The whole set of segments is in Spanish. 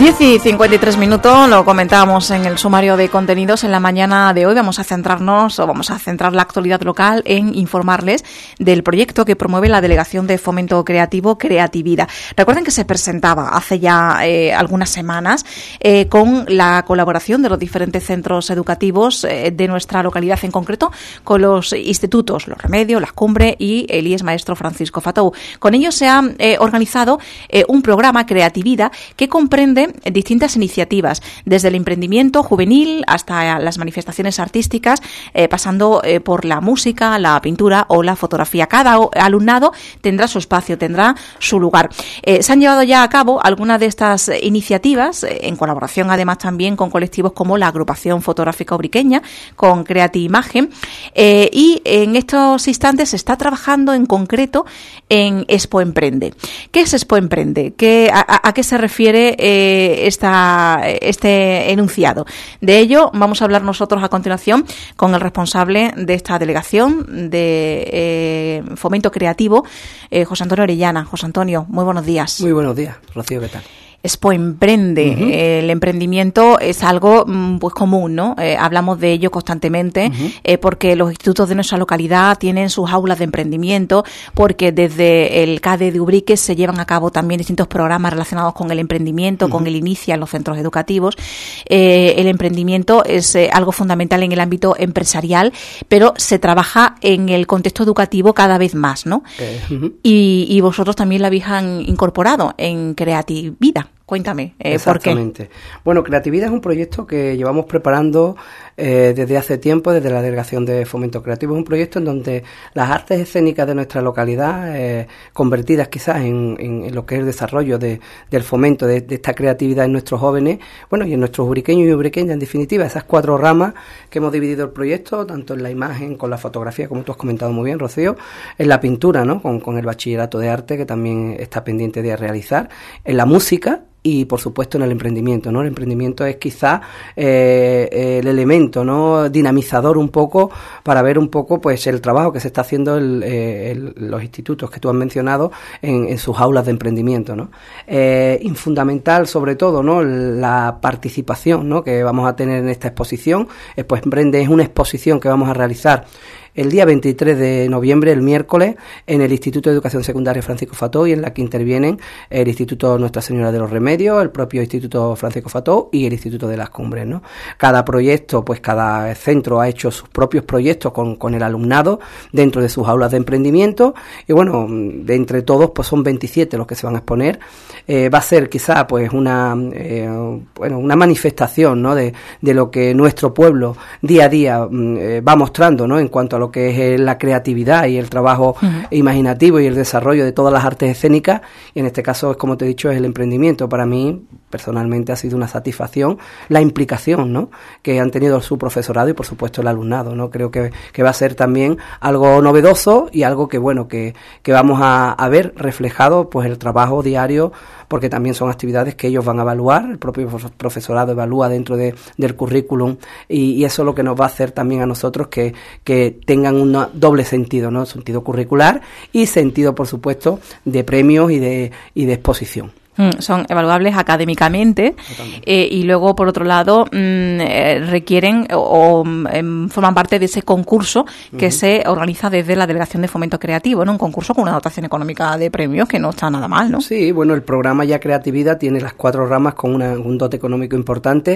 10:53, lo comentábamos en el sumario de contenidos. En la mañana de hoy vamos a centrar la actualidad local en informarles del proyecto que promueve la Delegación de Fomento Creativo Creativida. Recuerden que se presentaba hace ya algunas semanas con la colaboración de los diferentes centros educativos de nuestra localidad, en concreto con los institutos Los Remedios, Las Cumbres y el IES Maestro Francisco Fatou. Con ellos se ha organizado un programa Creativida que comprende distintas iniciativas, desde el emprendimiento juvenil hasta las manifestaciones artísticas, pasando por la música, la pintura o la fotografía. Cada alumnado tendrá su espacio, tendrá su lugar. Se han llevado ya a cabo algunas de estas iniciativas, en colaboración además también con colectivos como la Agrupación Fotográfica Ubriqueña, con Creatimagen, y en estos instantes se está trabajando en concreto en Expo Emprende. ¿Qué es Expo Emprende? ¿A qué se refiere este enunciado? De ello vamos a hablar nosotros a continuación con el responsable de esta delegación de Fomento Creativo, José Antonio Orellana. José Antonio, muy buenos días. Muy buenos días, Rocío, ¿qué tal? Expo Emprende. Uh-huh. El emprendimiento es algo pues común, ¿no? Hablamos de ello constantemente, uh-huh, porque los institutos de nuestra localidad tienen sus aulas de emprendimiento, porque desde el CADE de Ubrique se llevan a cabo también distintos programas relacionados con el emprendimiento, uh-huh, con el inicio en los centros educativos. El emprendimiento es algo fundamental en el ámbito empresarial, pero se trabaja en el contexto educativo cada vez más, ¿no? Uh-huh. Y vosotros también lo habéis incorporado en Creatividad. Cuéntame, Exactamente. ¿Por qué? Bueno, Creatividad es un proyecto que llevamos preparando desde hace tiempo, desde la Delegación de Fomento Creativo. Es un proyecto en donde las artes escénicas de nuestra localidad, convertidas quizás en lo que es el desarrollo del fomento de esta creatividad en nuestros jóvenes, bueno, y en nuestros ubriqueños y ubriqueñas, en definitiva, esas 4 ramas que hemos dividido el proyecto, tanto en la imagen, con la fotografía, como tú has comentado muy bien, Rocío, en la pintura, ¿no? Con el bachillerato de arte, que también está pendiente de realizar, en la música, y por supuesto en el emprendimiento, ¿no? El emprendimiento es quizá el elemento, ¿no?, dinamizador un poco para ver un poco pues el trabajo que se está haciendo los institutos que tú has mencionado en sus aulas de emprendimiento, ¿no? Fundamental sobre todo, ¿no?, la participación, ¿no?, que vamos a tener en esta exposición. Expo Emprende es una exposición que vamos a realizar el día 23 de noviembre, el miércoles, en el Instituto de Educación Secundaria Francisco Fatou, y en la que intervienen el Instituto Nuestra Señora de los Remedios, el propio Instituto Francisco Fatou y el Instituto de las Cumbres, ¿no? Cada proyecto, pues cada centro ha hecho sus propios proyectos con el alumnado dentro de sus aulas de emprendimiento, y bueno, de entre todos pues son 27 los que se van a exponer. Va a ser quizá pues una manifestación, ¿no?, de lo que nuestro pueblo día a día va mostrando, ¿no?, en cuanto a lo que es la creatividad y el trabajo, uh-huh, imaginativo y el desarrollo de todas las artes escénicas, y en este caso, como te he dicho, es el emprendimiento. Para mí, personalmente, ha sido una satisfacción la implicación, ¿no?, que han tenido su profesorado y, por supuesto, el alumnado, ¿no? Creo que va a ser también algo novedoso y algo que, bueno, que vamos a ver reflejado, pues, el trabajo diario, porque también son actividades que ellos van a evaluar, el propio profesorado evalúa dentro del currículum, y eso es lo que nos va a hacer también a nosotros que tengan un doble sentido, ¿no?, sentido curricular y sentido, por supuesto, de premios y de exposición. Son evaluables académicamente, y luego, por otro lado, requieren o forman parte de ese concurso que, uh-huh, se organiza desde la Delegación de Fomento Creativo, ¿no? Un concurso con una dotación económica de premios que no está nada mal, ¿no? Sí, bueno, el programa ya Creatividad tiene las 4 ramas con un dote económico importante,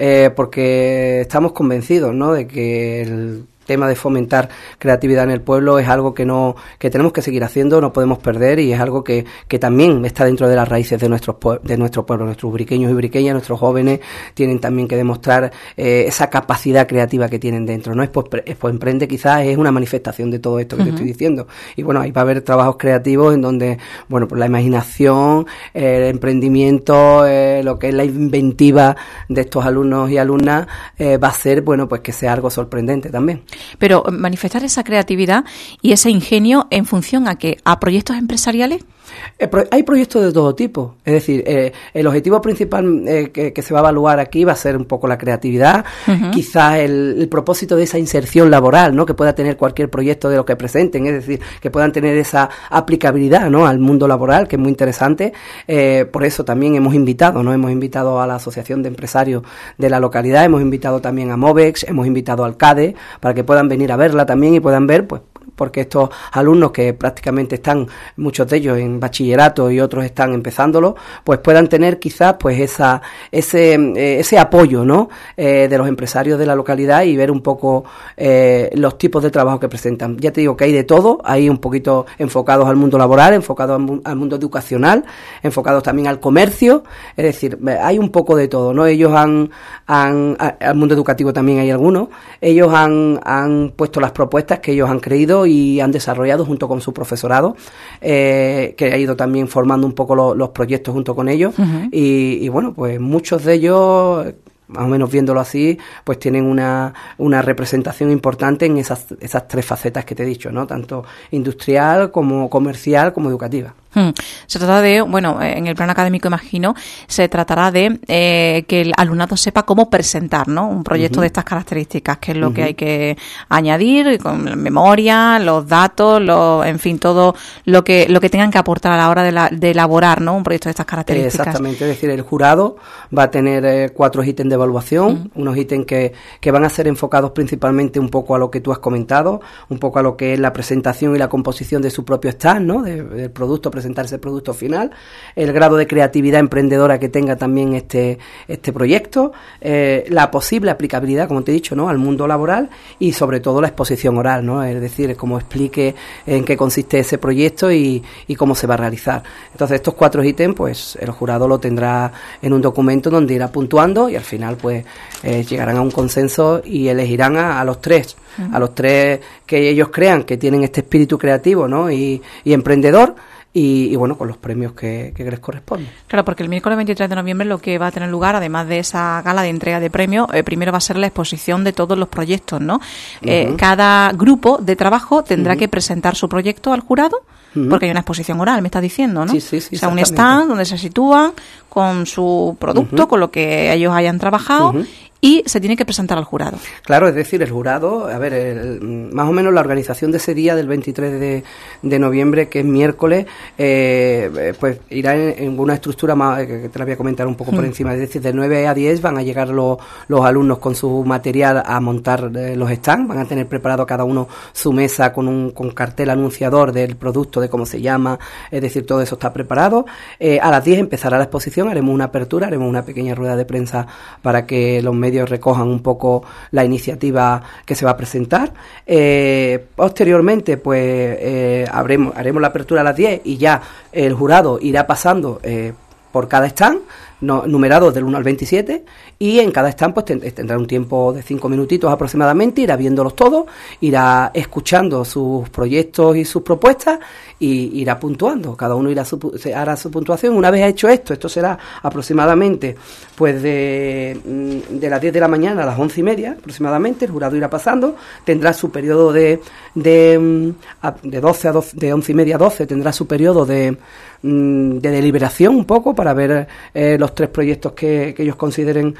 porque estamos convencidos, ¿no?, de que el tema de fomentar creatividad en el pueblo es algo que tenemos que seguir haciendo, no podemos perder, y es algo que también está dentro de las raíces de nuestro pueblo. Nuestros ubriqueños y ubriqueñas, nuestros jóvenes, tienen también que demostrar esa capacidad creativa que tienen dentro, ¿no? Expo Emprende quizás es una manifestación de todo esto que, uh-huh, te estoy diciendo, y bueno, ahí va a haber trabajos creativos en donde, bueno, pues la imaginación, el emprendimiento, lo que es la inventiva de estos alumnos y alumnas va a ser, bueno, pues que sea algo sorprendente también. Pero manifestar esa creatividad y ese ingenio en función a proyectos empresariales. Hay proyectos de todo tipo, es decir, el objetivo principal que se va a evaluar aquí va a ser un poco la creatividad, quizás el propósito de esa inserción laboral, ¿no?, que pueda tener cualquier proyecto de lo que presenten, es decir, que puedan tener esa aplicabilidad, ¿no?, al mundo laboral, que es muy interesante. Por eso también hemos invitado a la Asociación de Empresarios de la localidad, hemos invitado también a Movex, hemos invitado al CADE, para que puedan venir a verla también y puedan ver, pues, porque estos alumnos que prácticamente están, muchos de ellos en bachillerato y otros están empezándolo, pues puedan tener quizás pues ese apoyo, ¿no?, de los empresarios de la localidad y ver un poco los tipos de trabajo que presentan. Ya te digo que hay de todo, hay un poquito enfocados al mundo laboral, enfocados al mundo educacional, enfocados también al comercio, es decir, hay un poco de todo, ¿no? Ellos al mundo educativo también hay algunos, ellos han puesto las propuestas que ellos han creído y han desarrollado junto con su profesorado, que ha ido también formando un poco los proyectos junto con ellos, y bueno, pues muchos de ellos, más o menos viéndolo así, pues tienen una representación importante en esas tres facetas que te he dicho, ¿no?, tanto industrial como comercial como educativa. Se trata de, bueno, en el plan académico, imagino, se tratará de que el alumnado sepa cómo presentar, ¿no?, un proyecto de estas características, que es lo que hay que añadir, con la memoria, los datos, en fin, todo lo que tengan que aportar a la hora de elaborar, ¿no?, un proyecto de estas características. Exactamente, es decir, el jurado va a tener 4 ítems de evaluación, unos ítems que van a ser enfocados principalmente un poco a lo que tú has comentado, un poco a lo que es la presentación y la composición de su propio stand, ¿no?, del producto, presentarse el producto final, el grado de creatividad emprendedora que tenga también este proyecto, la posible aplicabilidad, como te he dicho, ¿no?, al mundo laboral, y sobre todo la exposición oral, ¿no?, es decir, cómo explique en qué consiste ese proyecto y cómo se va a realizar. Entonces, estos 4 ítems, pues el jurado lo tendrá en un documento donde irá puntuando y al final pues llegarán a un consenso y elegirán a los 3, a los 3 que ellos crean que tienen este espíritu creativo, ¿no?, y emprendedor. Y bueno, con los premios que les corresponden. Claro, porque el miércoles 23 de noviembre lo que va a tener lugar, además de esa gala de entrega de premios, primero va a ser la exposición de todos los proyectos, ¿no? Cada grupo de trabajo tendrá que presentar su proyecto al jurado, porque hay una exposición oral, me estás diciendo, ¿no? Sí, o sea, un stand donde se sitúan con su producto, con lo que ellos hayan trabajado, y se tiene que presentar al jurado. Claro, es decir, el jurado, a ver, más o menos la organización de ese día del 23 de noviembre, que es miércoles, pues irá en una estructura más, que te la voy a comentar un poco por encima, es decir, de 9 a 10 van a llegar los alumnos con su material a montar los stands, van a tener preparado cada uno su mesa con cartel anunciador del producto, de cómo se llama, es decir, todo eso está preparado. A las 10 empezará la exposición, haremos una apertura, haremos una pequeña rueda de prensa para que los medios recojan un poco la iniciativa que se va a presentar. Posteriormente, pues haremos la apertura a las 10 y ya el jurado irá pasando por cada stand, numerados del 1 al 27, y en cada stand pues tendrá un tiempo de 5 minutitos aproximadamente, irá viéndolos todos, irá escuchando sus proyectos y sus propuestas y irá puntuando. Cada uno hará su puntuación. Una vez hecho esto será aproximadamente pues de las 10 de la mañana a las 11:30 aproximadamente. El jurado irá pasando, tendrá su periodo de 11:30 a 12, tendrá su periodo de deliberación un poco para ver los 3 proyectos que ellos consideren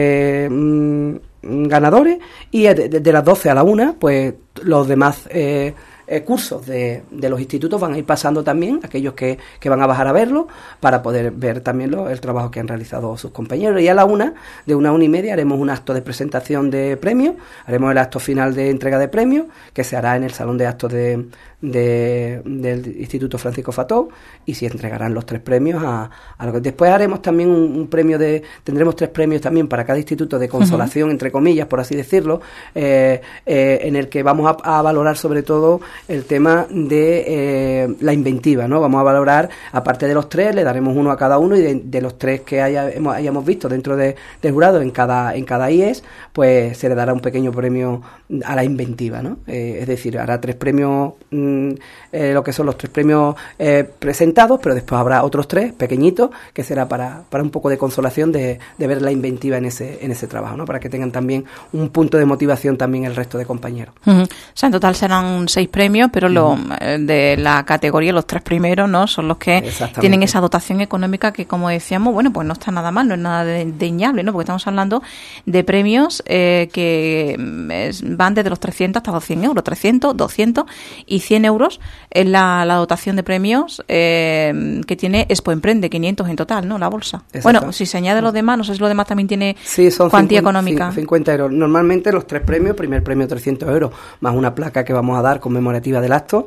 ganadores, y de las 12 a la 1 pues los demás cursos de los institutos van a ir pasando también, aquellos que van a bajar a verlo, para poder ver también el trabajo que han realizado sus compañeros. Y a la 1, de 1 a 1:30, haremos un acto de presentación de premios, haremos el acto final de entrega de premios, que se hará en el salón de actos del Instituto Francisco Fató, y se entregarán los 3 premios a lo que después haremos también tendremos 3 premios también para cada instituto de consolación, entre comillas, por así decirlo, en el que vamos a valorar sobre todo el tema de la inventiva, ¿no? Vamos a valorar, aparte de los 3, le daremos uno a cada uno, y de los 3 que hayamos visto dentro del jurado en cada IES, pues se le dará un pequeño premio a la inventiva, ¿no? Es decir, hará 3 premios, lo que son los 3 premios presentados, pero después habrá otros 3 pequeñitos que será para un poco de consolación de ver la inventiva en ese trabajo, ¿no? Para que tengan también un punto de motivación también el resto de compañeros. O sea, en total serán 6 premios premios, pero de la categoría, los 3 primeros, ¿no? Son los que tienen esa dotación económica que, como decíamos, bueno, pues no está nada mal, no es nada desdeñable, ¿no? Porque estamos hablando de premios que van desde los 300 hasta los 100 euros, 300, 200 y 100 euros es la dotación de premios que tiene Expo Emprende, 500 en total, ¿no? La bolsa. Bueno, si se añade los demás, no sé si los demás también tiene cuantía económica. 50 euros. Normalmente los 3 premios, primer premio 300 euros, más una placa que vamos a dar conmemorativa del acto.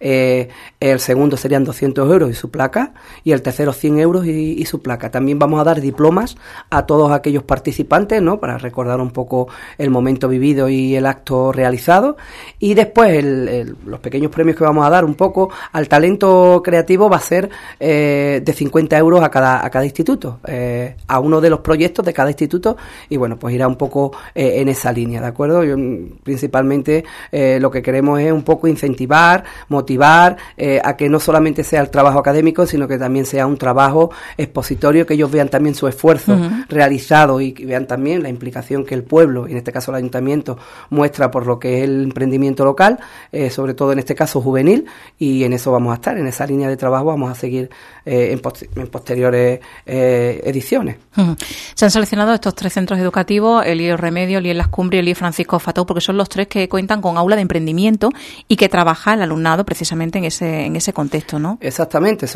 El segundo serían 200 euros y su placa, y el tercero 100 euros y su placa. También vamos a dar diplomas a todos aquellos participantes, ¿no? Para recordar un poco el momento vivido y el acto realizado. Y después los pequeños premios que vamos a dar un poco al talento creativo va a ser de 50 euros a cada instituto, a uno de los proyectos de cada instituto, y bueno, pues irá un poco en esa línea, ¿de acuerdo? Principalmente lo que queremos es un poco incentivar, motivar a que no solamente sea el trabajo académico, sino que también sea un trabajo expositorio, que ellos vean también su esfuerzo realizado y que vean también la implicación que el pueblo, y en este caso el ayuntamiento, muestra por lo que es el emprendimiento local, sobre todo en este caso juvenil, y en eso vamos a estar, en esa línea de trabajo vamos a seguir en posteriores ediciones. Se han seleccionado estos 3 centros educativos, el IE Remedio, el IE Las Cumbres y el IE Francisco Fatou, porque son los 3 que cuentan con aula de emprendimiento y que trabaja el alumnado precisamente en ese contexto, ¿no? Exactamente,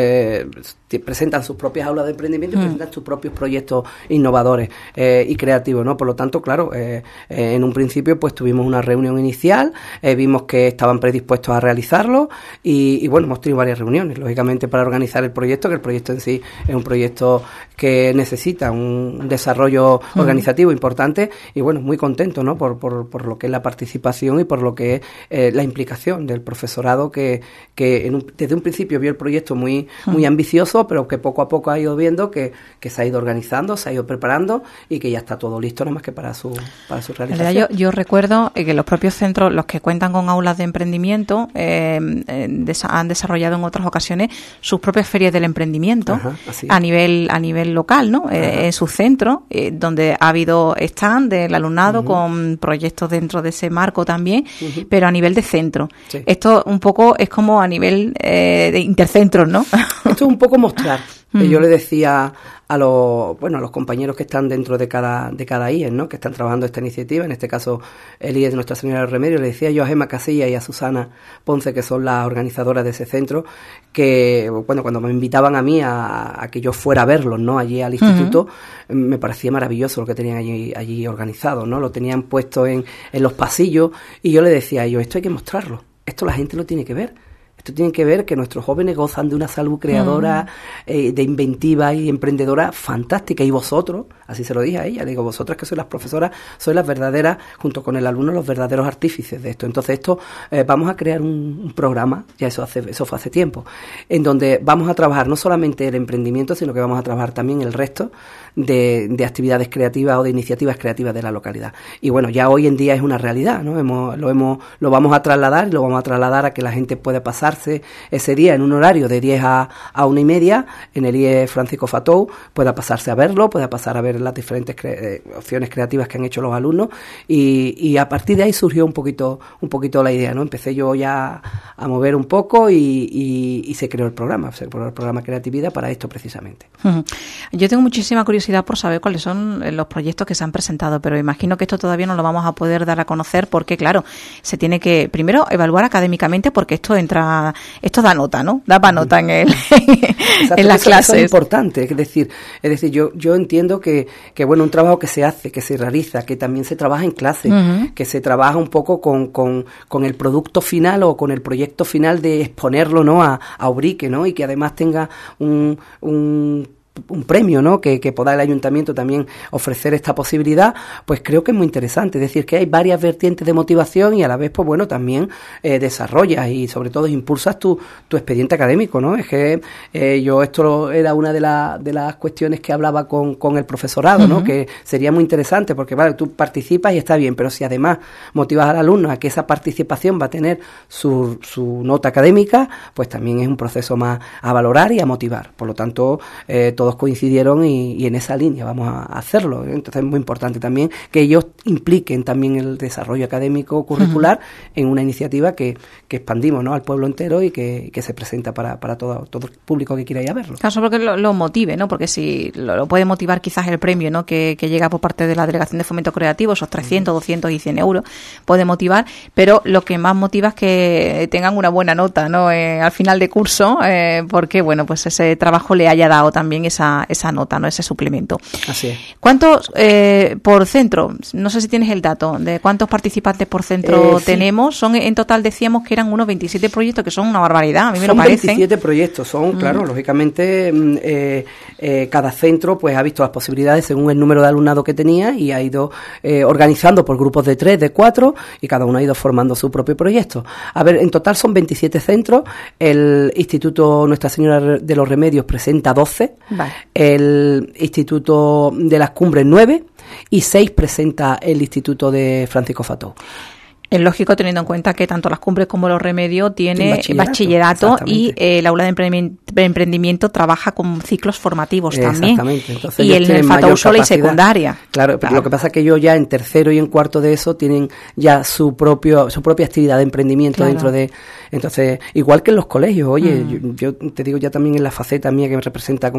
presentan sus propias aulas de emprendimiento y presentan sus propios proyectos innovadores y creativos, ¿no? Por lo tanto, claro, en un principio pues tuvimos una reunión inicial, vimos que estaban predispuestos a realizarlo y bueno, hemos tenido varias reuniones, lógicamente, para organizar el proyecto, que el proyecto en sí es un proyecto que necesita un desarrollo organizativo importante, y bueno, muy contento, ¿no? Por lo que es la participación y por lo que es la implicación del profesorado, que desde un principio vio el proyecto muy ambicioso, pero que poco a poco ha ido viendo que se ha ido organizando, se ha ido preparando y que ya está todo listo, nada más que para su realización. Yo recuerdo que los propios centros, los que cuentan con aulas de emprendimiento, han desarrollado en otras ocasiones sus propias ferias del emprendimiento a nivel local, ¿no? En su centro, donde ha habido stand del alumnado con proyectos dentro de ese marco también, pero a nivel de centro. Sí. Esto un poco es como a nivel de intercentros, ¿no? Esto es un poco mostrar. Yo le decía a los compañeros que están dentro de cada IES, ¿no? Que están trabajando esta iniciativa, en este caso el IES de Nuestra Señora del Remedio, le decía yo a Gemma Casilla y a Susana Ponce, que son las organizadoras de ese centro, que bueno, cuando me invitaban a mí a que yo fuera a verlos, ¿no? Allí al instituto, me parecía maravilloso lo que tenían allí organizado, ¿no? Lo tenían puesto en los pasillos, y yo le decía a ellos, esto hay que mostrarlo, esto la gente lo tiene que ver. Esto tiene que ver que nuestros jóvenes gozan de una salud creadora, de inventiva y emprendedora fantástica. Y vosotros, así se lo dije a ella, le digo, vosotras que sois las profesoras, sois las verdaderas, junto con el alumno, los verdaderos artífices de esto. Entonces vamos a crear un programa, ya eso fue hace tiempo, en donde vamos a trabajar no solamente el emprendimiento, sino que vamos a trabajar también el resto de actividades creativas o de iniciativas creativas de la localidad. Y bueno, ya hoy en día es una realidad, ¿no? Lo vamos a trasladar, y lo vamos a trasladar a que la gente pueda pasarse ese día en un horario de 10 a 1:30 en el IE Francisco Fatou, pueda pasarse a verlo, pueda pasar a ver las diferentes opciones creativas que han hecho los alumnos, y a partir de ahí surgió un poquito la idea, ¿no? Empecé yo ya a mover un poco y se creó el programa Creatividad para esto precisamente. Yo tengo muchísima curiosidad por saber cuáles son los proyectos que se han presentado, pero imagino que esto todavía no lo vamos a poder dar a conocer porque, claro, se tiene que primero evaluar académicamente, porque esto da nota, ¿no? Da para nota en las clases. Eso es importante, es decir, yo entiendo que bueno, un trabajo que se hace, que se realiza, que también se trabaja en clase, que se trabaja un poco con el producto final o con el proyecto final de exponerlo, ¿no? A Ubrique, ¿no? Y que además tenga un premio, ¿no? Que pueda el ayuntamiento también ofrecer esta posibilidad, pues creo que es muy interesante. Es decir, que hay varias vertientes de motivación y a la vez, pues bueno, también desarrollas y sobre todo impulsas tu expediente académico, ¿no? Es que esto era una de las cuestiones que hablaba con el profesorado, ¿no? Que sería muy interesante porque, vale, tú participas y está bien, pero si además motivas al alumno a que esa participación va a tener su nota académica, pues también es un proceso más a valorar y a motivar. Por lo tanto, todos coincidieron y en esa línea vamos a hacerlo. Entonces es muy importante también que ellos impliquen también el desarrollo académico curricular en una iniciativa que expandimos, ¿no?, al pueblo entero y que se presenta para todo el público que quiera ir a verlo. Claro, porque lo motive, ¿no? Porque si lo puede motivar quizás el premio, ¿no?, que llega por parte de la Delegación de Fomento Creativo, esos 300, 200 y 100 euros, puede motivar, pero lo que más motiva es que tengan una buena nota, ¿no?, al final de curso, porque, bueno, pues ese trabajo le haya dado también esa nota, ¿no?, ese suplemento. Así es. ¿Cuántos por centro? No sé si tienes el dato de cuántos participantes por centro tenemos. Son, en total decíamos que eran unos 27 proyectos, que son una barbaridad, a mí me lo parecen. Son 27 proyectos, son, claro, lógicamente cada centro pues ha visto las posibilidades según el número de alumnado que tenía y ha ido organizando por grupos de 3, de 4 y cada uno ha ido formando su propio proyecto. A ver, en total son 27 centros, el Instituto Nuestra Señora de los Remedios presenta 12, vale. El Instituto de las Cumbres 9 y 6 presenta el Instituto de Francisco Fató. Es lógico, teniendo en cuenta que tanto las Cumbres como los Remedios tiene bachillerato y el aula de emprendimiento trabaja con ciclos formativos también. Exactamente. Entonces, y el Fató solo y secundaria. Claro, pero lo que pasa es que ellos ya en tercero y en cuarto de eso tienen ya su propia actividad de emprendimiento dentro de... Entonces, igual que en los colegios, oye, yo te digo ya también en la faceta mía que me representa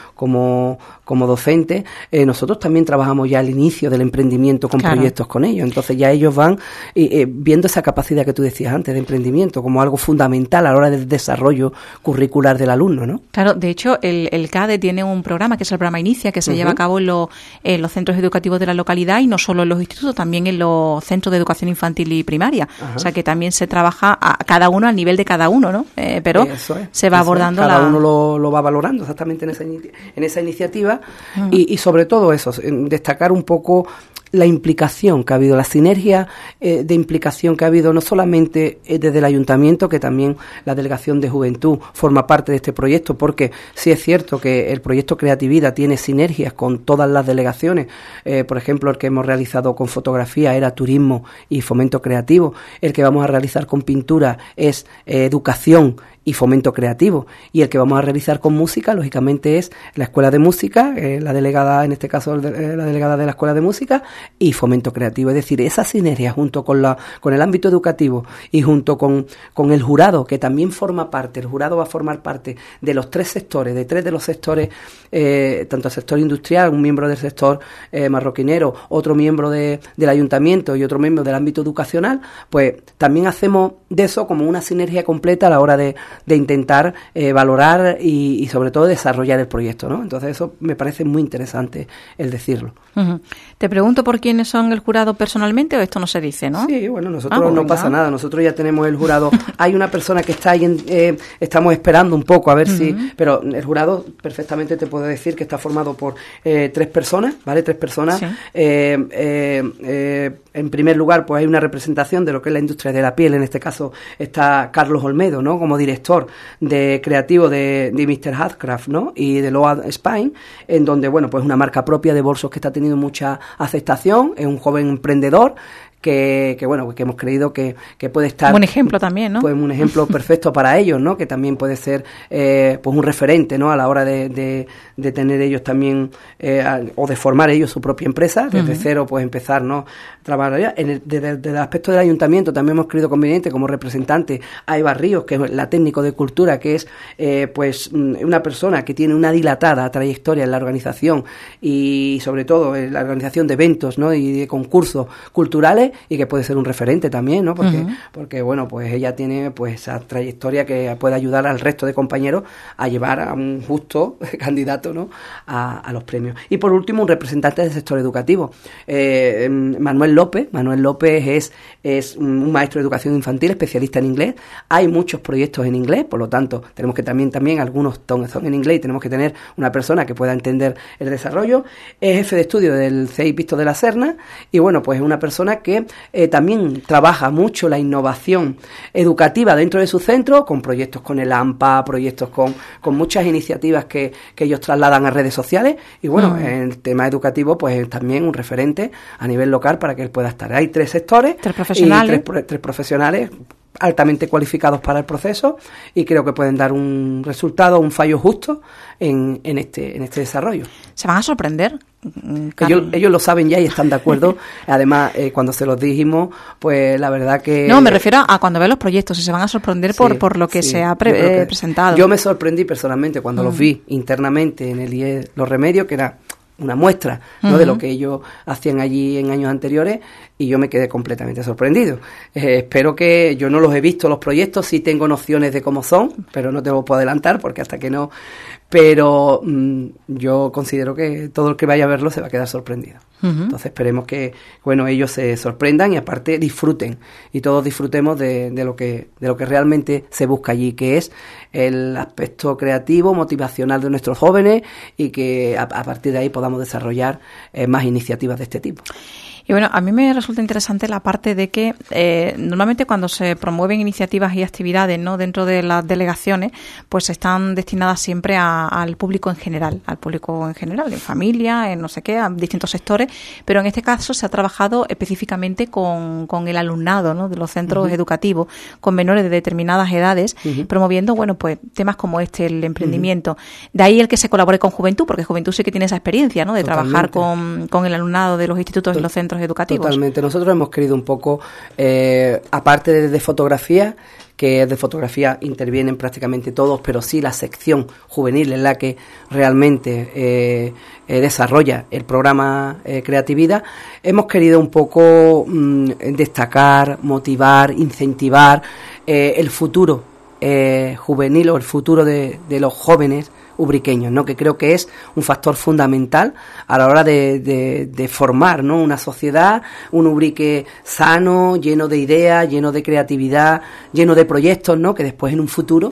como docente, nosotros también trabajamos ya al inicio del emprendimiento con proyectos con ellos. Entonces ya ellos van viendo esa capacidad que tú decías antes de emprendimiento como algo fundamental a la hora del desarrollo curricular del alumno, ¿no? Claro, de hecho el CADE tiene un programa que es el programa Inicia, que se lleva a cabo en los centros educativos de la localidad y no solo en los institutos, también en los centros de educación infantil y primaria. O sea que también se trabaja a cada uno al nivel de cada uno, ¿no? Pero se va abordando cada uno lo va valorando exactamente en esa iniciativa y sobre todo eso, destacar un poco la implicación que ha habido, la sinergia de implicación que ha habido no solamente desde el ayuntamiento, que también la Delegación de Juventud forma parte de este proyecto, porque sí es cierto que el proyecto Creatividad tiene sinergias con todas las delegaciones. Por ejemplo, el que hemos realizado con fotografía era turismo y fomento creativo, el que vamos a realizar con pintura es educación y fomento creativo, y el que vamos a realizar con música, lógicamente, es la Escuela de Música, la delegada, en este caso la delegada de la Escuela de Música, y fomento creativo. Es decir, esa sinergia junto con el ámbito educativo y junto con el jurado, que también forma parte, el jurado va a formar parte de los tres de los sectores, tanto el sector industrial, un miembro del sector marroquinero, otro miembro del ayuntamiento y otro miembro del ámbito educacional, pues también hacemos de eso como una sinergia completa a la hora de intentar valorar y sobre todo desarrollar el proyecto, ¿no? Entonces eso me parece muy interesante el decirlo. Te pregunto por quiénes son el jurado personalmente, o esto no se dice, ¿no? Sí, bueno, nosotros no pasa nada, nosotros ya tenemos el jurado. Hay una persona que está ahí, estamos esperando un poco a ver si, pero el jurado perfectamente te puedo decir que está formado por 3 personas, ¿vale? 3 personas. Sí. En primer lugar, pues hay una representación de lo que es la industria de la piel. En este caso está Carlos Olmedo, ¿no?, como director de creativo de Mr. Handcraft, ¿no?, y de Load Spain, en donde, bueno, pues una marca propia de bolsos que está teniendo mucha aceptación. Es un joven emprendedor que hemos creído que puede estar... Un ejemplo también, ¿no? Pues un ejemplo perfecto para ellos, ¿no? Que también puede ser pues un referente, ¿no?, a la hora de tener ellos también, o de formar ellos su propia empresa, desde cero, pues empezar, ¿no?, trabajar allá. Desde el aspecto del ayuntamiento también hemos creído conveniente, como representante, a Eva Ríos, que es la técnico de cultura, que es pues una persona que tiene una dilatada trayectoria en la organización y sobre todo en la organización de eventos, ¿no?, y de concursos culturales, y que puede ser un referente también, ¿no? Porque bueno, pues ella tiene pues esa trayectoria que puede ayudar al resto de compañeros a llevar a un justo candidato, ¿no?, a los premios. Y por último, un representante del sector educativo, Manuel López es un maestro de educación infantil, especialista en inglés. Hay muchos proyectos en inglés, por lo tanto tenemos que también algunos son en inglés y tenemos que tener una persona que pueda entender el desarrollo. Es jefe de estudio del CEI Visto de la Serna y bueno, pues es una persona que también trabaja mucho la innovación educativa dentro de su centro, con proyectos con el AMPA, proyectos con muchas iniciativas que ellos trasladan a redes sociales, y bueno, en el tema educativo pues también un referente a nivel local para que él pueda estar. Hay 3 sectores, 3 profesionales, y 3 profesionales altamente cualificados para el proceso y creo que pueden dar un resultado, un fallo justo en este desarrollo. ¿Se van a sorprender? Ellos lo saben ya y están de acuerdo. Además, cuando se los dijimos, pues la verdad que... No, me refiero a cuando vean los proyectos y se van a sorprender por lo que se ha presentado. Yo me sorprendí personalmente cuando los vi internamente en el IE Los Remedios, que era una muestra, ¿no?, de lo que ellos hacían allí en años anteriores, y yo me quedé completamente sorprendido. Espero que... Yo no los he visto los proyectos, sí tengo nociones de cómo son, pero no te lo puedo adelantar porque hasta que no... Pero yo considero que todo el que vaya a verlo se va a quedar sorprendido. Entonces esperemos que, bueno, ellos se sorprendan y aparte disfruten, y todos disfrutemos de lo que realmente se busca allí, que es el aspecto creativo, motivacional de nuestros jóvenes, y que a partir de ahí podamos desarrollar más iniciativas de este tipo. Y bueno, a mí me resulta interesante la parte de que normalmente cuando se promueven iniciativas y actividades, ¿no?, dentro de las delegaciones, pues están destinadas siempre al público en general, en familia, en no sé qué, a distintos sectores, pero en este caso se ha trabajado específicamente con el alumnado, ¿no?, de los centros educativos, con menores de determinadas edades, promoviendo, bueno, pues temas como el emprendimiento. De ahí el que se colabore con Juventud, porque Juventud sí que tiene esa experiencia, ¿no?, de trabajar con el alumnado de los institutos y los centros educativos. Totalmente. Nosotros hemos querido un poco, aparte de fotografía, que de fotografía intervienen prácticamente todos, pero sí la sección juvenil es la que realmente desarrolla el programa Creatividad. Hemos querido un poco destacar, motivar, incentivar el futuro juvenil o el futuro de los jóvenes ubriqueños, ¿no?, que creo que es un factor fundamental a la hora de formar, ¿no?, una sociedad, un ubrique sano, lleno de ideas, lleno de creatividad, lleno de proyectos, ¿no?, que después en un futuro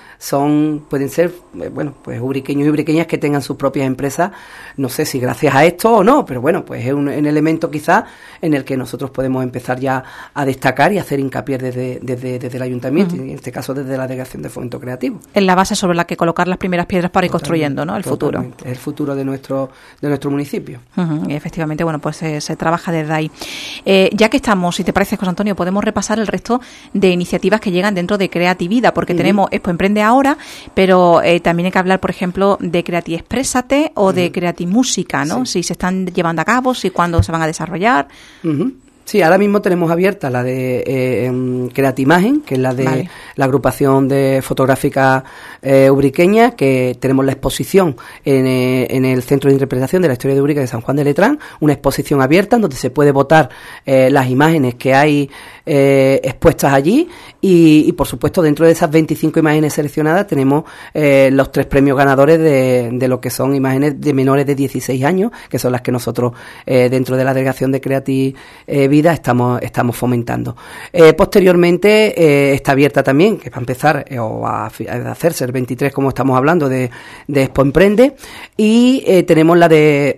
pueden ser, bueno, pues ubriqueños y ubriqueñas que tengan sus propias empresas, no sé si gracias a esto o no, pero bueno, pues es un elemento quizás en el que nosotros podemos empezar ya a destacar y hacer hincapié desde el ayuntamiento, y en este caso desde la Delegación de Fomento Creativo. Es la base sobre la que colocar las primeras piedras para ir construyendo, ¿no?, el futuro. Es el futuro de nuestro municipio. Y efectivamente, bueno, pues se trabaja desde ahí. Ya que estamos, si te parece, José Antonio, podemos repasar el resto de iniciativas que llegan dentro de Creatividad, porque tenemos Expo Emprende ahora, pero también hay que hablar, por ejemplo, de Creati Exprésate o de Creati Música, ¿no? Si se están llevando a cabo, si cuándo se van a desarrollar. Sí, ahora mismo tenemos abierta la de Creatimagen, que es la de la agrupación de fotográfica ubriqueña, que tenemos la exposición en el Centro de Interpretación de la Historia de Ubrique de San Juan de Letrán, una exposición abierta en donde se puede votar las imágenes que hay expuestas allí, y por supuesto dentro de esas 25 imágenes seleccionadas tenemos los 3 premios ganadores de lo que son imágenes de menores de 16 años, que son las que nosotros dentro de la delegación de Creatividad estamos fomentando. Posteriormente está abierta también, que va a empezar o a hacerse el 23, como estamos hablando, de Expo Emprende, y tenemos la de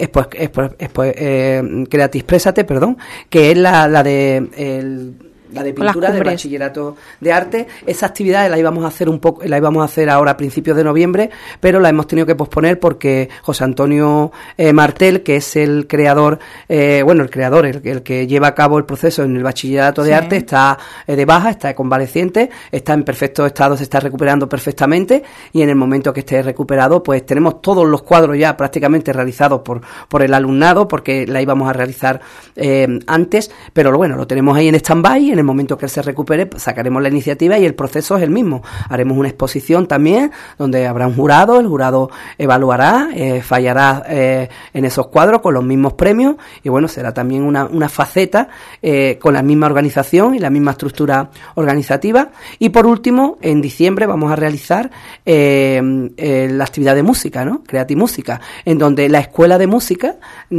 Creati Exprésate, que es la de pintura del bachillerato de arte. Esa actividad la íbamos a hacer ahora a principios de noviembre, pero la hemos tenido que posponer porque José Antonio Martel, que es el creador, el que lleva a cabo el proceso en el bachillerato de arte, está de baja, está convaleciente, está en perfecto estado, se está recuperando perfectamente, y en el momento que esté recuperado, pues tenemos todos los cuadros ya prácticamente realizados por el alumnado, porque la íbamos a realizar antes, pero bueno, lo tenemos ahí en stand-by. En el momento que él se recupere, pues sacaremos la iniciativa y el proceso es el mismo. Haremos una exposición también donde habrá un jurado, el jurado evaluará, fallará en esos cuadros con los mismos premios, y bueno, será también una faceta con la misma organización y la misma estructura organizativa. Y por último, en diciembre vamos a realizar la actividad de música, ¿no?, Creati Música, en donde la Escuela de Música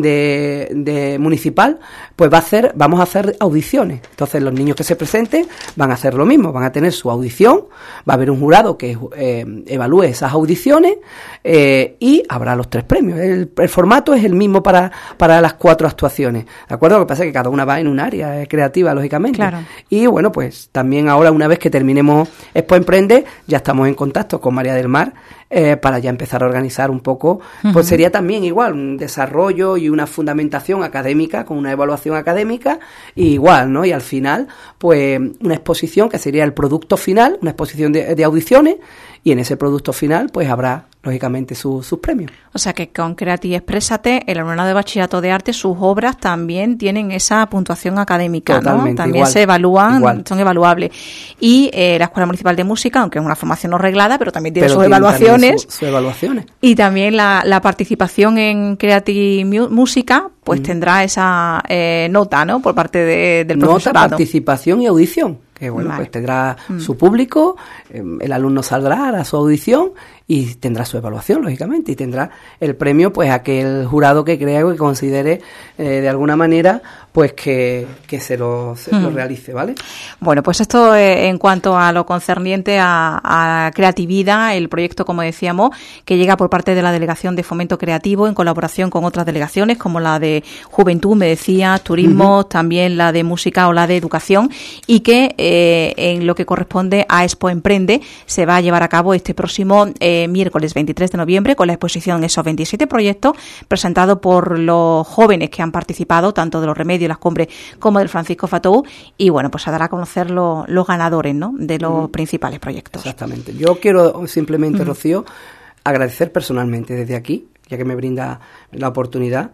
de municipal, pues vamos a hacer audiciones. Entonces los niños que se presenten van a hacer lo mismo, van a tener su audición, va a haber un jurado que evalúe esas audiciones, y habrá los 3 premios. El formato es el mismo para las 4 actuaciones, ¿de acuerdo? Lo que pasa es que cada una va en un área creativa, lógicamente. Claro. Y bueno, pues también ahora, una vez que terminemos Expo Emprende, ya estamos en contacto con María del Mar para ya empezar a organizar un poco, pues sería también igual un desarrollo y una fundamentación académica con una evaluación académica, y igual, ¿no? Y al final, pues una exposición que sería el producto final, una exposición de audiciones, y en ese producto final pues habrá lógicamente sus premios. O sea que con Creati Exprésate, el alumnado de Bachillerato de Arte, sus obras también tienen esa puntuación académica, totalmente, ¿no? También igual, se evalúan, igual. son evaluables. Y la Escuela Municipal de Música, aunque es una formación no reglada, pero también tiene sus tiene evaluaciones. Sus evaluaciones. Y también la participación en Creati Música, pues tendrá esa nota, ¿no? Por parte del profesorado. Nota, participación y audición. Que bueno, vale. pues tendrá su público, el alumno saldrá a su audición y tendrá su evaluación, lógicamente, y tendrá el premio, pues aquel jurado que crea o que considere de alguna manera, pues que se lo realice, ¿vale? Bueno, pues esto en cuanto a lo concerniente a creatividad, el proyecto, como decíamos, que llega por parte de la Delegación de Fomento Creativo en colaboración con otras delegaciones, como la de Juventud, me decía, Turismo, también la de Música o la de Educación, y que en lo que corresponde a Expo Emprende se va a llevar a cabo este próximo miércoles 23 de noviembre con la exposición Esos 27 proyectos presentados por los jóvenes que han participado, tanto de los Remedios, las Cumbres, como del Francisco Fatou, y bueno, pues se dará a conocer los ganadores, ¿no?, de los principales proyectos. Exactamente. Yo quiero simplemente, Rocío, agradecer personalmente desde aquí, ya que me brinda la oportunidad,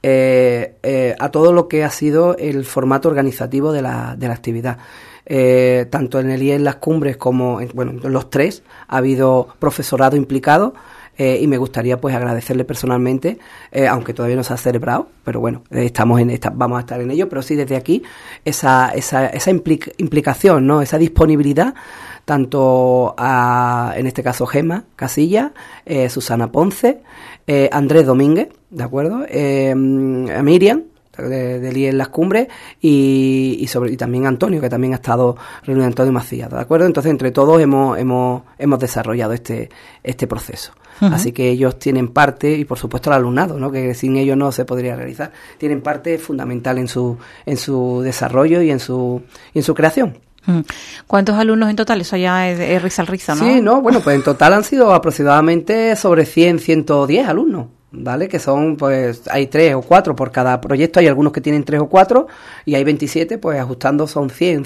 a todo lo que ha sido el formato organizativo de la actividad. Tanto en el IES Las Cumbres como en los tres ha habido profesorado implicado, y me gustaría pues agradecerle personalmente, aunque todavía no se ha celebrado, pero bueno, vamos a estar en ello, pero sí desde aquí esa implicación, ¿no?, esa disponibilidad, tanto a, en este caso, Gemma Casilla, Susana Ponce, Andrés Domínguez, ¿de acuerdo?, a Miriam del IES Las Cumbres y también Antonio, que también ha estado reunido, Antonio Macías, ¿de acuerdo? Entonces, entre todos hemos desarrollado este proceso. Así que ellos tienen parte, y por supuesto el alumnado, ¿no?, que sin ellos no se podría realizar, tienen parte fundamental en su desarrollo y en su creación. ¿Cuántos alumnos en total? Eso ya es risa al rizo, ¿no? Sí, bueno, pues en total han sido aproximadamente sobre 110 alumnos. ¿Vale? Que son, pues, hay 3 o 4 por cada proyecto, hay algunos que tienen 3 o 4 y hay 27, pues ajustando son 100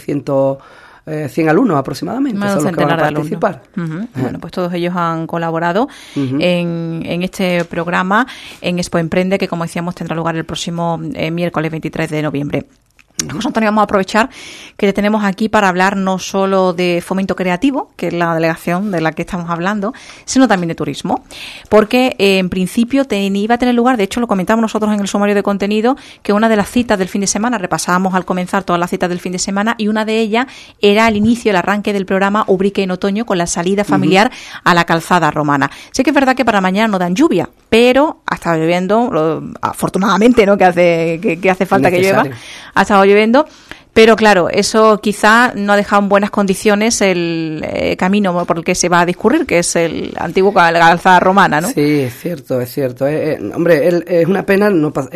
alumnos aproximadamente, son los que van a participar. Bueno, pues todos ellos han colaborado en este programa en Expo Emprende, que como decíamos tendrá lugar el próximo miércoles 23 de noviembre. José Antonio, vamos a aprovechar que te tenemos aquí para hablar no solo de fomento creativo, que es la delegación de la que estamos hablando, sino también de turismo, porque en principio iba a tener lugar, de hecho lo comentamos nosotros en el sumario de contenido, que una de las citas del fin de semana, repasábamos al comenzar todas las citas del fin de semana, y una de ellas era el inicio, el arranque del programa Ubrique en otoño, con la salida familiar a la calzada romana. Sé que es verdad que para mañana no dan lluvia, pero ha estado lloviendo, afortunadamente, ¿no?, que hace falta que llueva, ha estado lloviendo, pero claro, eso quizá no ha dejado en buenas condiciones el camino por el que se va a discurrir, que es el antiguo calzada romana, ¿no? Sí, es cierto. Hombre, es una pena,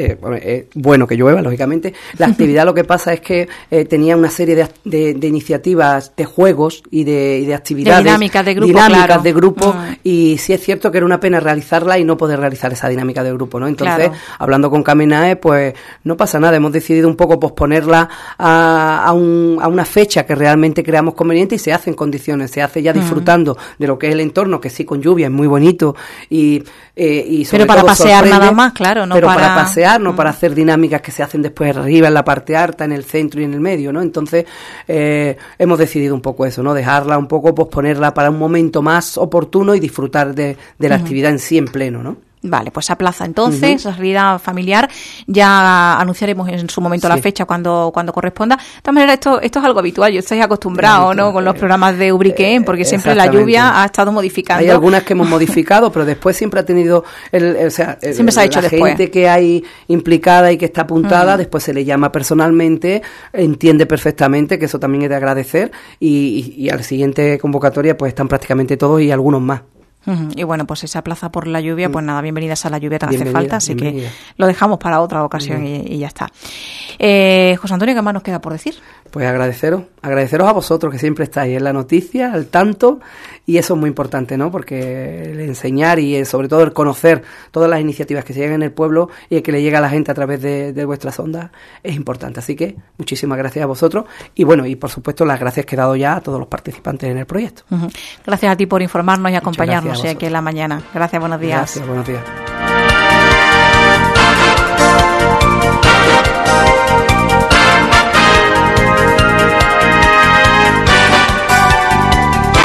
bueno que llueva, lógicamente. La actividad lo que pasa es que tenía una serie de iniciativas, de juegos y de actividades. Dinámicas de grupo, y sí es cierto que era una pena realizarla y no poder realizar esa dinámica de grupo, ¿no? Entonces, hablando con Camenae, pues no pasa nada, hemos decidido un poco posponerla a una fecha que realmente creamos conveniente y se hace en condiciones, se hace ya disfrutando de lo que es el entorno, que sí con lluvia es muy bonito y sobre pero para todo pasear nada más, claro, no, pero para pasear, no para hacer dinámicas que se hacen después arriba en la parte alta, en el centro y en el medio, ¿no? Entonces hemos decidido un poco eso, ¿no? Dejarla un poco, posponerla para un momento más oportuno y disfrutar de la actividad en sí en pleno, ¿no? Vale, pues a plaza entonces, esa salida familiar, ya anunciaremos en su momento la fecha cuando corresponda. De todas maneras, esto es algo habitual, yo estoy acostumbrado, ¿no?, con los programas de Ubrique, porque siempre la lluvia ha estado modificando. Hay algunas que hemos modificado, pero después siempre ha tenido, siempre se ha hecho la después. Gente que hay implicada y que está apuntada, después se le llama personalmente, entiende perfectamente que eso también es de agradecer, y a la siguiente convocatoria pues están prácticamente todos y algunos más. Y bueno, pues esa plaza por la lluvia, pues nada, bienvenidas a la lluvia, te hace falta, así que lo dejamos para otra ocasión y ya está. José Antonio, ¿qué más nos queda por decir? Pues agradeceros agradeceros a vosotros que siempre estáis en la noticia, al tanto, y eso es muy importante, ¿no? Porque el enseñar y sobre todo el conocer todas las iniciativas que se llegan en el pueblo y el que le llega a la gente a través de vuestras ondas es importante. Así que muchísimas gracias a vosotros y bueno, y por supuesto las gracias que he dado ya a todos los participantes en el proyecto. Gracias a ti por informarnos y acompañarnos aquí en la mañana. Gracias, buenos días. Gracias, buenos días.